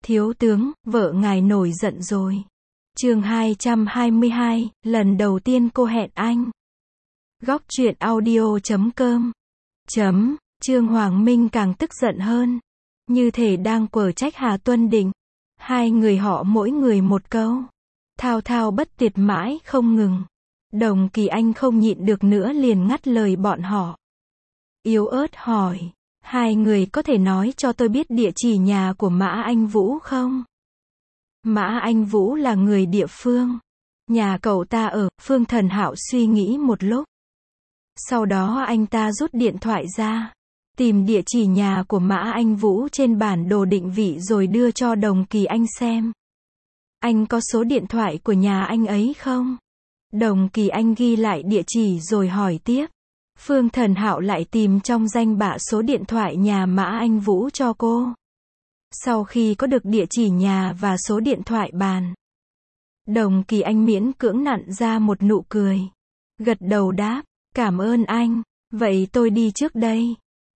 Thiếu tướng, vợ ngài nổi giận rồi. Chương 222, lần đầu tiên cô hẹn anh. Góc truyện audio.com. Trương Hoàng Minh càng tức giận hơn. Như thể đang quở trách Hà Tuân Định. Hai người họ mỗi người một câu. Thao thao bất tuyệt mãi không ngừng. Đồng Kỳ Anh không nhịn được nữa liền ngắt lời bọn họ. Yếu ớt hỏi. Hai người có thể nói cho tôi biết địa chỉ nhà của Mã Anh Vũ không? Mã Anh Vũ là người địa phương. Nhà cậu ta ở, Phương Thần Hạo suy nghĩ một lúc. Sau đó anh ta rút điện thoại ra. Tìm địa chỉ nhà của Mã Anh Vũ trên bản đồ định vị rồi đưa cho Đồng Kỳ Anh xem. Anh có số điện thoại của nhà anh ấy không? Đồng Kỳ Anh ghi lại địa chỉ rồi hỏi tiếp. Phương Thần Hạo lại tìm trong danh bạ số điện thoại nhà Mã Anh Vũ cho cô. Sau khi có được địa chỉ nhà và số điện thoại bàn, Đồng Kỳ Anh miễn cưỡng nặn ra một nụ cười. Gật đầu đáp, cảm ơn anh, vậy tôi đi trước đây.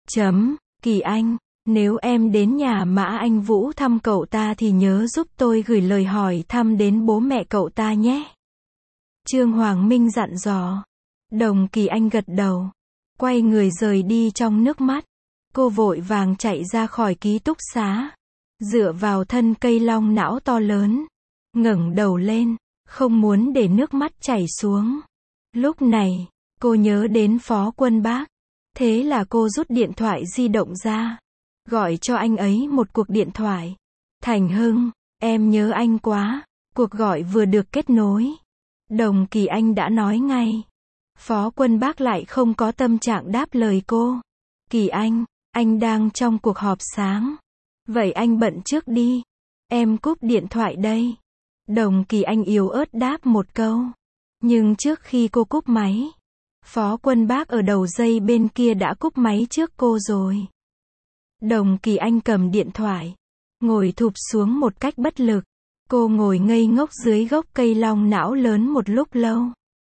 Kỳ Anh, nếu em đến nhà Mã Anh Vũ thăm cậu ta thì nhớ giúp tôi gửi lời hỏi thăm đến bố mẹ cậu ta nhé. Trương Hoàng Minh dặn dò. Đồng Kỳ Anh gật đầu, quay người rời đi trong nước mắt. Cô vội vàng chạy ra khỏi ký túc xá, dựa vào thân cây long não to lớn, ngẩng đầu lên, không muốn để nước mắt chảy xuống. Lúc này, cô nhớ đến Phó Quân Bác, thế là cô rút điện thoại di động ra, gọi cho anh ấy một cuộc điện thoại. Thành Hưng, em nhớ anh quá. Cuộc gọi vừa được kết nối, Đồng Kỳ Anh đã nói ngay. Phó Quân Bác lại không có tâm trạng đáp lời cô. Kỳ anh đang trong cuộc họp sáng. Vậy anh bận trước đi. Em cúp điện thoại đây. Đồng Kỳ Anh yếu ớt đáp một câu. Nhưng trước khi cô cúp máy, Phó Quân Bác ở đầu dây bên kia đã cúp máy trước cô rồi. Đồng Kỳ Anh cầm điện thoại, ngồi thụp xuống một cách bất lực. Cô ngồi ngây ngốc dưới gốc cây long não lớn một lúc lâu.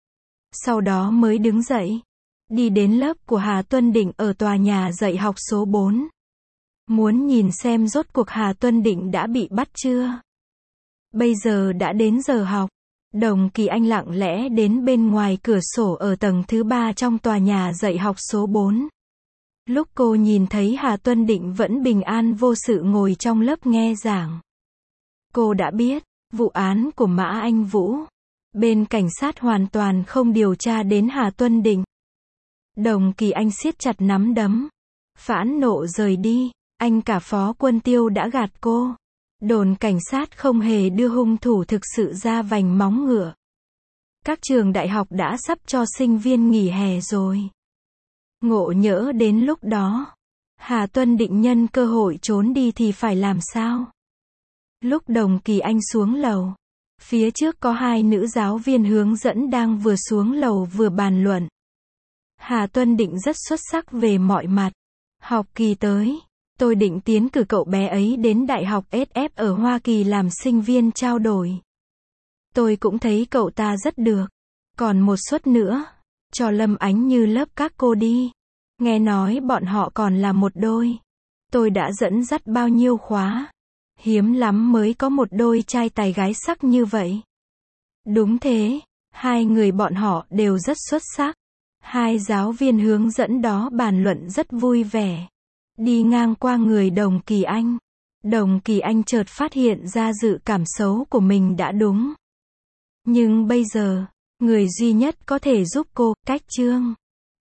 Sau đó mới đứng dậy, đi đến lớp của Hà Tuân Định ở tòa nhà dạy học số 4. Muốn nhìn xem rốt cuộc Hà Tuân Định đã bị bắt chưa. Bây giờ đã đến giờ học. Đồng Kỳ Anh lặng lẽ đến bên ngoài cửa sổ ở tầng thứ 3 trong tòa nhà dạy học số 4. Lúc cô nhìn thấy Hà Tuân Định vẫn bình an vô sự ngồi trong lớp nghe giảng, cô đã biết, vụ án của Mã Anh Vũ, bên cảnh sát hoàn toàn không điều tra đến Hà Tuân Định. Đồng Kỳ Anh siết chặt nắm đấm, phẫn nộ rời đi. Anh cả Phó Quân Tiêu đã gạt cô. Đồn cảnh sát không hề đưa hung thủ thực sự ra vành móng ngựa. Các trường đại học đã sắp cho sinh viên nghỉ hè rồi. Ngộ nhỡ đến lúc đó, Hà Tuân Định nhân cơ hội trốn đi thì phải làm sao? Lúc Đồng Kỳ Anh xuống lầu, phía trước có hai nữ giáo viên hướng dẫn đang vừa xuống lầu vừa bàn luận. Hà Tuân Định rất xuất sắc về mọi mặt. Học kỳ tới, tôi định tiến cử cậu bé ấy đến Đại học SF ở Hoa Kỳ làm sinh viên trao đổi. Tôi cũng thấy cậu ta rất được. Còn một suất nữa, cho Lâm Ánh Như lớp các cô đi. Nghe nói bọn họ còn là một đôi. Tôi đã dẫn dắt bao nhiêu khóa. Hiếm lắm mới có một đôi trai tài gái sắc như vậy. Đúng thế, hai người bọn họ đều rất xuất sắc. Hai giáo viên hướng dẫn đó bàn luận rất vui vẻ. Đi ngang qua người Đồng Kỳ Anh. Đồng Kỳ Anh chợt phát hiện ra dự cảm xấu của mình đã đúng. Nhưng bây giờ, người duy nhất có thể giúp cô, cách Trương